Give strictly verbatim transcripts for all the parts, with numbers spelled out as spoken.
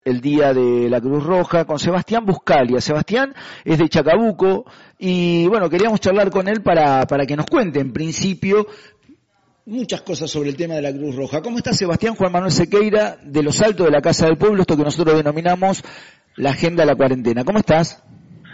El Día de la Cruz Roja con Sebastián Buscalia. Sebastián es de Chacabuco y bueno, queríamos charlar con él para, para que nos cuente en principio muchas cosas sobre el tema de la Cruz Roja. ¿Cómo está Sebastián? Juan Manuel Sequeira de Los Altos de la Casa del Pueblo, esto que nosotros denominamos la Agenda de la Cuarentena. ¿Cómo estás?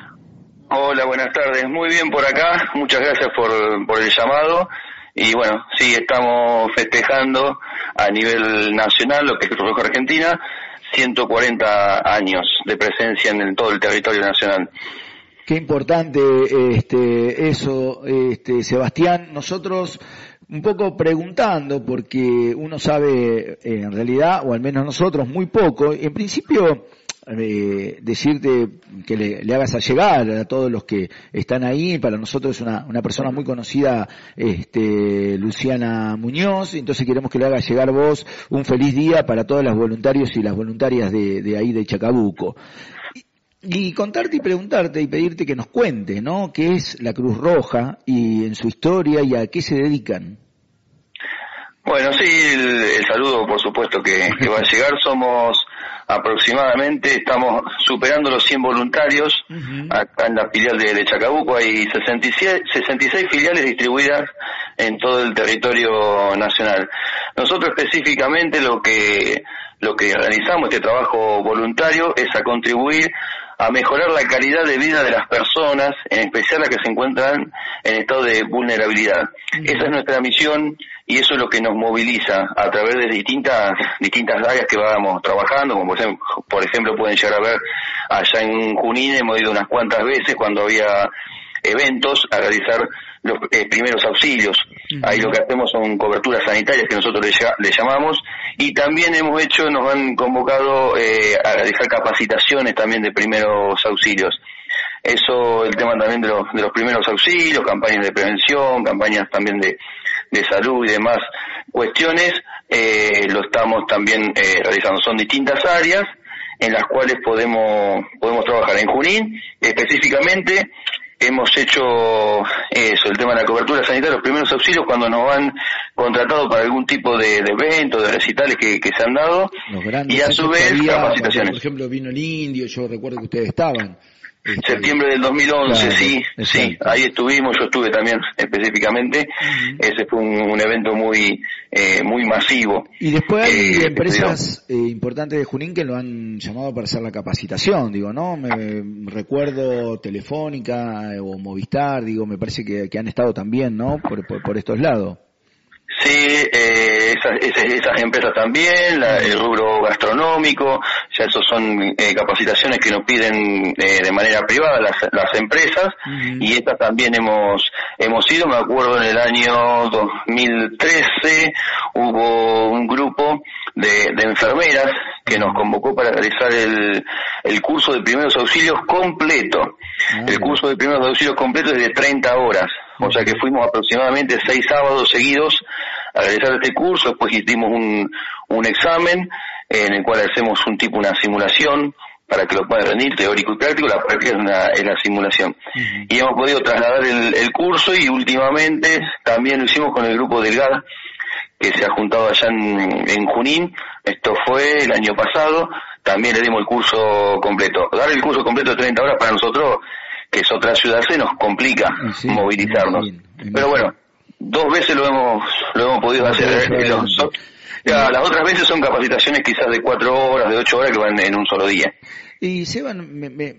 Hola, buenas tardes. Muy bien por acá. Muchas gracias por, por el llamado. Y bueno, sí, estamos festejando a nivel nacional lo que es Cruz Roja Argentina, ciento cuarenta años de presencia en todo el territorio nacional. Qué importante este eso, este Sebastián. Nosotros un poco preguntando, porque uno sabe eh, en realidad, o al menos nosotros, muy poco. En principio, eh, decirte que le, le hagas a llegar a todos los que están ahí. Para nosotros es una, una persona muy conocida, este, Luciana Muñoz, entonces queremos que le hagas llegar vos un feliz día para todos los voluntarios y las voluntarias de, de ahí de Chacabuco. Y, y contarte y preguntarte y pedirte que nos cuente, ¿no?, qué es la Cruz Roja y en su historia y a qué se dedican. Bueno, sí, el, el saludo por supuesto que, que va a llegar. Somos aproximadamente, estamos superando los cien voluntarios. Uh-huh. Acá en la filial de, de Chacabuco hay sesenta y seis filiales distribuidas en todo el territorio nacional. Nosotros específicamente lo que lo que realizamos, este trabajo voluntario, es a contribuir a mejorar la calidad de vida de las personas, en especial las que se encuentran en estado de vulnerabilidad. Uh-huh. Esa es nuestra misión y eso es lo que nos moviliza a través de distintas distintas áreas que vamos trabajando, como por ejemplo, por ejemplo pueden llegar a ver allá en Junín, hemos ido unas cuantas veces cuando había eventos a realizar los eh, primeros auxilios. Uh-huh. Ahí lo que hacemos son coberturas sanitarias que nosotros le, le llamamos, y también hemos hecho, nos han convocado eh, a realizar capacitaciones también de primeros auxilios. Eso, el tema también de los, de los primeros auxilios, campañas de prevención, campañas también de, de salud y demás cuestiones, eh, lo estamos también eh, realizando. Son distintas áreas en las cuales podemos podemos trabajar. En Junín, específicamente, hemos hecho eso, el tema de la cobertura sanitaria, los primeros auxilios cuando nos han contratado para algún tipo de, de evento, de recitales que, que se han dado, y a su vez había, capacitaciones. Por ejemplo, vino el Indio, yo recuerdo que ustedes estaban. Este, Septiembre del dos mil once, claro, sí, exacto. Sí, ahí estuvimos, yo estuve también específicamente. Uh-huh. Ese fue un, un evento muy eh, muy masivo. Y después hay eh, empresas eh, importantes de Junín que lo han llamado para hacer la capacitación, digo, ¿no? Me recuerdo Telefónica eh, o Movistar, digo, me parece que, que han estado también, ¿no?, por, por, por estos lados. Sí, eh, esas, esas, esas empresas también, la, el rubro gastronómico, ya esos son eh, capacitaciones que nos piden eh, de manera privada las, las empresas. Uh-huh. Y estas también hemos hemos ido. Me acuerdo en el año dos mil trece hubo un grupo de, de enfermeras que nos convocó para realizar el, el curso de primeros auxilios completo. Uh-huh. El curso de primeros auxilios completo es de treinta horas. O sea que fuimos aproximadamente seis sábados seguidos a realizar este curso. Después hicimos un, un examen en el cual hacemos un tipo, una simulación para que lo puedan rendir, teórico y práctico. La práctica es, una, es la simulación. Uh-huh. Y hemos podido trasladar el, el curso, y últimamente también lo hicimos con el grupo del G A D, que se ha juntado allá en, en Junín. Esto fue el año pasado. También le dimos el curso completo. Dar el curso completo de treinta horas para nosotros, que es otra ciudad, se nos complica, sí, movilizarnos. Bien, bien. Pero bueno, dos veces lo hemos lo hemos podido no, hacer. Eh, los, son, ya, las otras veces son capacitaciones quizás de cuatro horas, de ocho horas, que van en un solo día. Y Seban, me, me,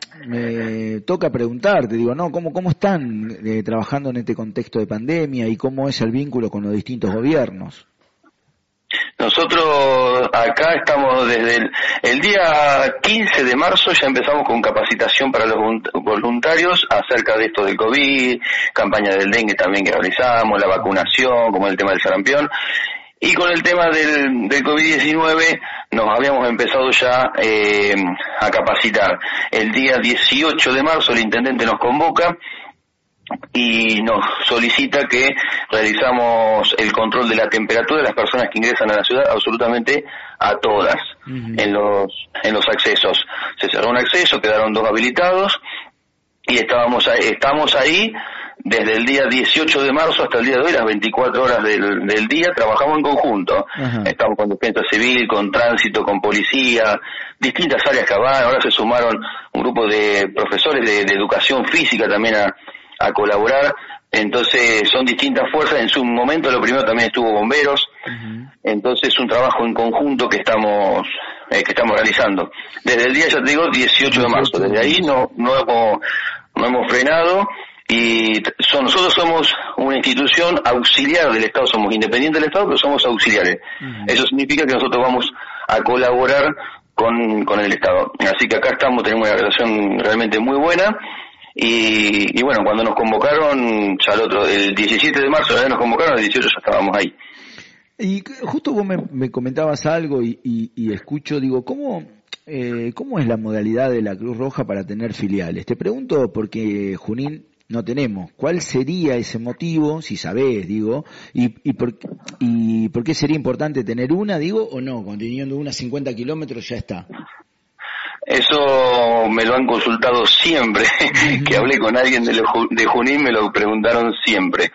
me toca preguntarte, digo, ¿no? ¿Cómo, cómo están eh, trabajando en este contexto de pandemia y cómo es el vínculo con los distintos gobiernos? Nosotros acá estamos desde el, el día quince de marzo, ya empezamos con capacitación para los voluntarios acerca de esto del COVID, campaña del dengue también que realizamos, la vacunación, como el tema del sarampión. Y con el tema del, del COVID diecinueve nos habíamos empezado ya eh, a capacitar. El día dieciocho de marzo el intendente nos convoca y nos solicita que realizamos el control de la temperatura de las personas que ingresan a la ciudad, absolutamente a todas. Uh-huh. en los en los accesos. Se cerró un acceso, quedaron dos habilitados y estábamos ahí, estamos ahí desde el día dieciocho de marzo hasta el día de hoy, las veinticuatro horas del, del día, trabajamos en conjunto. Ajá. Estamos con defensa civil, con tránsito, con policía, distintas áreas que van. Ahora se sumaron un grupo de profesores de, de educación física también a, a colaborar. Entonces son distintas fuerzas. En su momento lo primero también estuvo bomberos. Uh-huh. Entonces es un trabajo en conjunto que estamos eh, que estamos realizando. Desde el día, ya te digo, dieciocho de marzo. Desde ahí no, no, hemos, no hemos frenado. Y son, nosotros somos una institución auxiliar del Estado, somos independientes del Estado, pero somos auxiliares. Uh-huh. Eso significa que nosotros vamos a colaborar con, con el Estado. Así que acá estamos, tenemos una relación realmente muy buena. Y, y bueno, cuando nos convocaron, ya el otro, el diecisiete de marzo ya nos convocaron, el dieciocho ya estábamos ahí. Y justo vos me, me comentabas algo y, y, y escucho, digo, ¿cómo... Eh, ¿cómo es la modalidad de la Cruz Roja para tener filiales? Te pregunto porque Junín no tenemos. ¿Cuál sería ese motivo, si sabés, digo, y, y, por, y por qué sería importante tener una, digo, o no, cuando teniendo una cincuenta kilómetros ya está? Eso me lo han consultado siempre, uh-huh. que hablé con alguien de, lo, de Junín, me lo preguntaron siempre.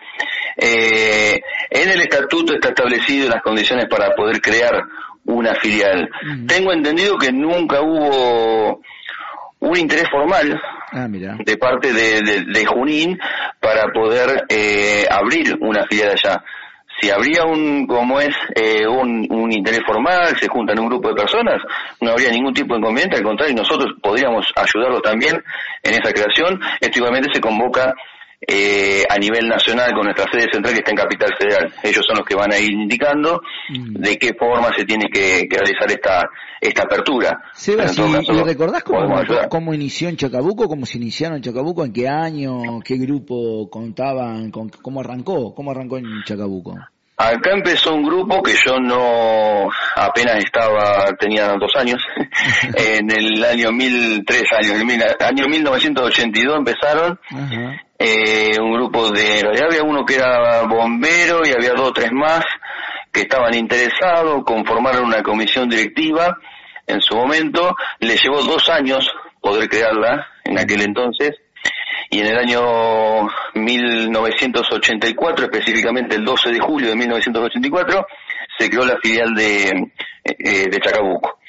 Eh, en el estatuto está establecido las condiciones para poder crear una filial. Uh-huh. Tengo entendido que nunca hubo un interés formal ah, mira. de parte de, de, de Junín para poder eh, abrir una filial allá. Si habría un, como es, eh, un, un interés formal, se juntan un grupo de personas, no habría ningún tipo de inconveniente, al contrario, nosotros podríamos ayudarlos también en esa creación. Esto igualmente se convoca eh, a nivel nacional con nuestra sede central que está en Capital Federal. Ellos son los que van a ir indicando mm. de qué forma se tiene que, que realizar esta esta apertura. Sebas, ¿y, ¿y recordás cómo, cómo inició en Chacabuco? ¿Cómo se iniciaron en Chacabuco? ¿En qué año? ¿Qué grupo contaban? Con, ¿Cómo arrancó? ¿Cómo arrancó en Chacabuco? Acá empezó un grupo que yo no, apenas estaba, tenía dos años, en el año mil, tres años, en el año mil novecientos ochenta y dos empezaron, uh-huh. eh, un grupo de, en realidad había uno que era bombero y había dos o tres más que estaban interesados, conformaron una comisión directiva en su momento, les llevó dos años poder crearla en aquel entonces, y en el año mil novecientos ochenta y cuatro, específicamente el doce de julio de mil novecientos ochenta y cuatro, se creó la filial de, eh, de Chacabuco.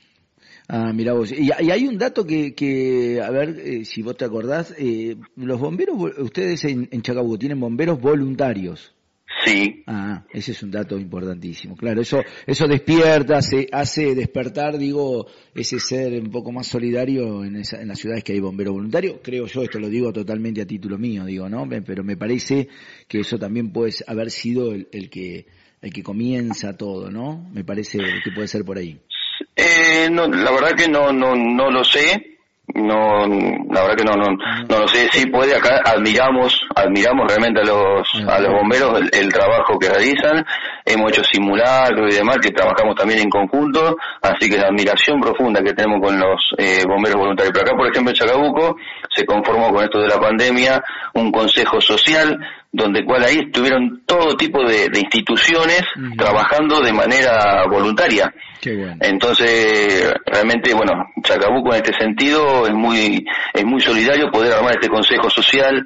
Ah, mira vos. Y, y hay un dato que, que a ver eh, si vos te acordás, eh, los bomberos, ustedes en, en Chacabuco tienen bomberos voluntarios. Sí. Ah, ese es un dato importantísimo. Claro, eso eso despierta, se hace despertar, digo, ese ser un poco más solidario en, esa, en las ciudades que hay bomberos voluntarios. Creo yo, esto lo digo totalmente a título mío, digo, ¿no? Pero me parece que eso también puede haber sido el, el que el que comienza todo, ¿no? Me parece que puede ser por ahí. Eh, no, la verdad que no no no lo sé. No, la verdad que no, no, no lo sé. Sí puede, acá admiramos, admiramos realmente a los, a los bomberos el, el trabajo que realizan. Hemos hecho simulacros y demás, que trabajamos también en conjunto, así que la admiración profunda que tenemos con los eh, bomberos voluntarios. Pero acá, por ejemplo, en Chacabuco se conformó con esto de la pandemia un consejo social, donde cual ahí estuvieron todo tipo de, de instituciones uh-huh. trabajando de manera voluntaria. Qué bueno. Entonces, realmente, bueno, Chacabuco en este sentido es muy es muy solidario poder armar este consejo social.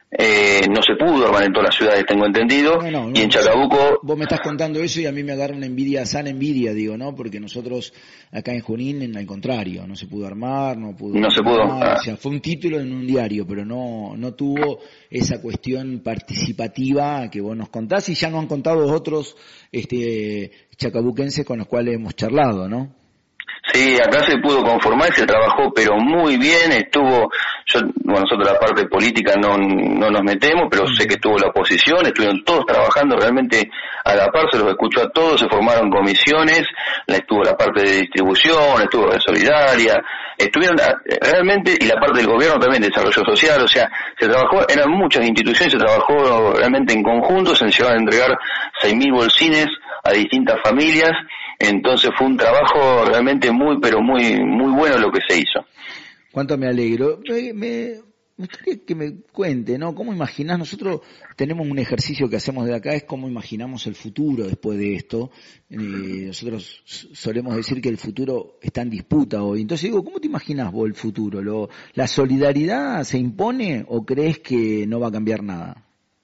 Eh, no se pudo armar en todas las ciudades, tengo entendido, no, no, no, y en Chacabuco... Vos me estás contando eso y a mí me agarra una envidia, sana envidia, digo, ¿no? Porque nosotros acá en Junín, en al contrario, no se pudo armar, no pudo... No se pudo. Ah. O sea, fue un título en un diario, pero no no tuvo esa cuestión participativa que vos nos contás, y ya nos han contado otros este chacabuquenses con los cuales hemos charlado, ¿no? Sí, acá se pudo conformar, se trabajó pero muy bien, estuvo, yo, bueno, nosotros la parte política no, no nos metemos, pero sé que estuvo la oposición, estuvieron todos trabajando realmente a la par, se los escuchó a todos, se formaron comisiones, estuvo la parte de distribución, estuvo la solidaria, estuvieron realmente, y la parte del gobierno también, de desarrollo social, o sea, se trabajó, eran muchas instituciones, se trabajó realmente en conjunto, se llegaron a entregar seis mil bolsines a distintas familias. Entonces fue un trabajo realmente muy, pero muy muy bueno lo que se hizo. Cuánto me alegro. Me, me, me gustaría que me cuente, ¿no? ¿Cómo imaginás? Nosotros tenemos un ejercicio que hacemos de acá, es cómo imaginamos el futuro después de esto. Eh, nosotros solemos decir que el futuro está en disputa hoy. Entonces digo, ¿cómo te imaginás vos el futuro? ¿Lo, ¿La solidaridad se impone o crees que no va a cambiar nada?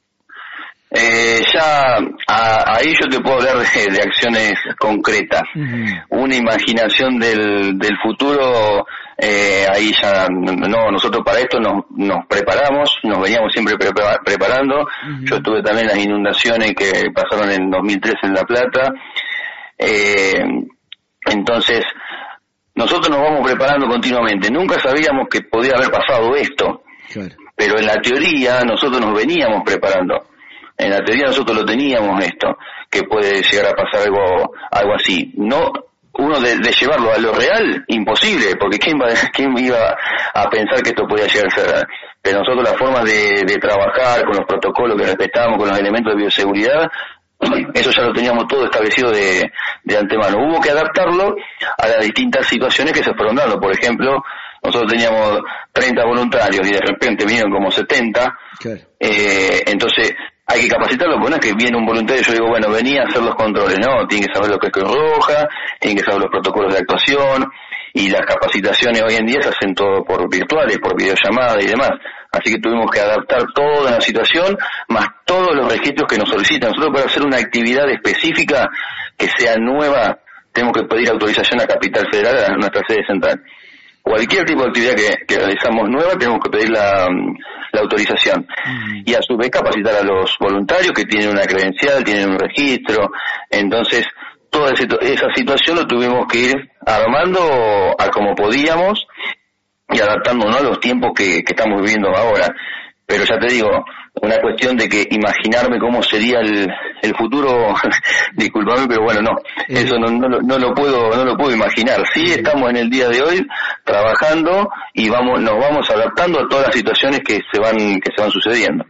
Eh, ya a, ahí yo te puedo hablar de, de acciones concretas. Uh-huh. Una imaginación del, del futuro, eh, ahí ya no, nosotros para esto nos, nos preparamos, nos veníamos siempre prepara, preparando. Uh-huh. Yo tuve también las inundaciones que pasaron en dos mil trece en La Plata. Eh, entonces, nosotros nos vamos preparando continuamente. Nunca sabíamos que podía haber pasado esto, claro. Pero en la teoría nosotros nos veníamos preparando. En la teoría nosotros lo teníamos esto, que puede llegar a pasar algo algo así. No, uno de, de llevarlo a lo real, imposible, porque ¿quién, va, quién iba a pensar que esto podía llegar a ser? Pero nosotros las formas de, de trabajar, con los protocolos que respetamos, con los elementos de bioseguridad, eso ya lo teníamos todo establecido de, de antemano. Hubo que adaptarlo a las distintas situaciones que se fueron dando. Por ejemplo, nosotros teníamos treinta voluntarios y de repente vinieron como setenta. Claro. Eh, entonces, hay que capacitarlo, porque no es que viene un voluntario y yo digo, bueno, venía a hacer los controles, no, tiene que saber lo que es Cruz Roja, tiene que saber los protocolos de actuación, y las capacitaciones hoy en día se hacen todo por virtuales, por videollamada y demás. Así que tuvimos que adaptar toda la situación, más todos los registros que nos solicitan. Nosotros para hacer una actividad específica que sea nueva, tenemos que pedir autorización a Capital Federal, a nuestra sede central. Cualquier tipo de actividad que, que realizamos nueva, tenemos que pedir la, la autorización. Mm. Y a su vez capacitar a los voluntarios que tienen una credencial, tienen un registro. Entonces, toda esa situación lo tuvimos que ir armando a como podíamos y adaptándonos a los tiempos que, que estamos viviendo ahora. Pero ya te digo, una cuestión de que imaginarme cómo sería el, el futuro, discúlpame, pero bueno, no, eso no, no, no lo puedo, no lo puedo imaginar. Sí estamos en el día de hoy trabajando y vamos, nos vamos adaptando a todas las situaciones que se van, que se van sucediendo.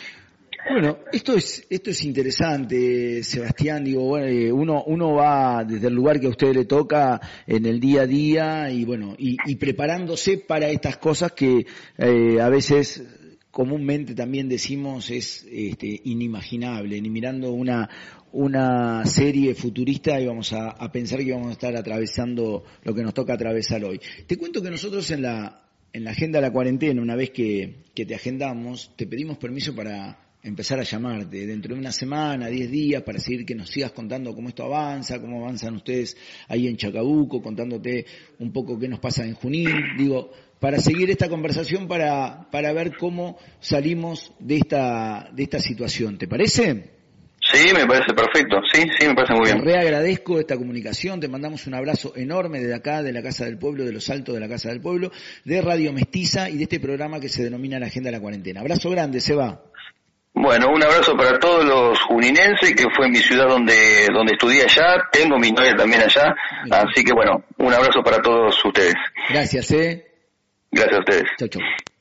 Bueno, esto es esto es interesante, Sebastián. Digo, bueno, uno uno va desde el lugar que a usted le toca en el día a día y bueno y, y preparándose para estas cosas que eh, a veces comúnmente también decimos es este, inimaginable. Ni mirando una una serie futurista íbamos a, a pensar que íbamos a estar atravesando lo que nos toca atravesar hoy. Te cuento que nosotros en la en la agenda de la cuarentena, una vez que que te agendamos, te pedimos permiso para empezar a llamarte dentro de una semana, diez días, para seguir que nos sigas contando cómo esto avanza, cómo avanzan ustedes ahí en Chacabuco, contándote un poco qué nos pasa en Junín, digo, para seguir esta conversación, para para ver cómo salimos de esta de esta situación. ¿Te parece? Sí, me parece perfecto, sí, sí, me parece muy bien. Te reagradezco esta comunicación, te mandamos un abrazo enorme desde acá, de la Casa del Pueblo, de los Altos de la Casa del Pueblo, de Radio Mestiza y de este programa que se denomina La Agenda de la Cuarentena. Abrazo grande, Seba. Bueno, un abrazo para todos los juninenses, que fue mi ciudad donde donde estudié allá, tengo mi novia también allá, así que bueno, un abrazo para todos ustedes. Gracias, eh. Gracias a ustedes. Chau, chau.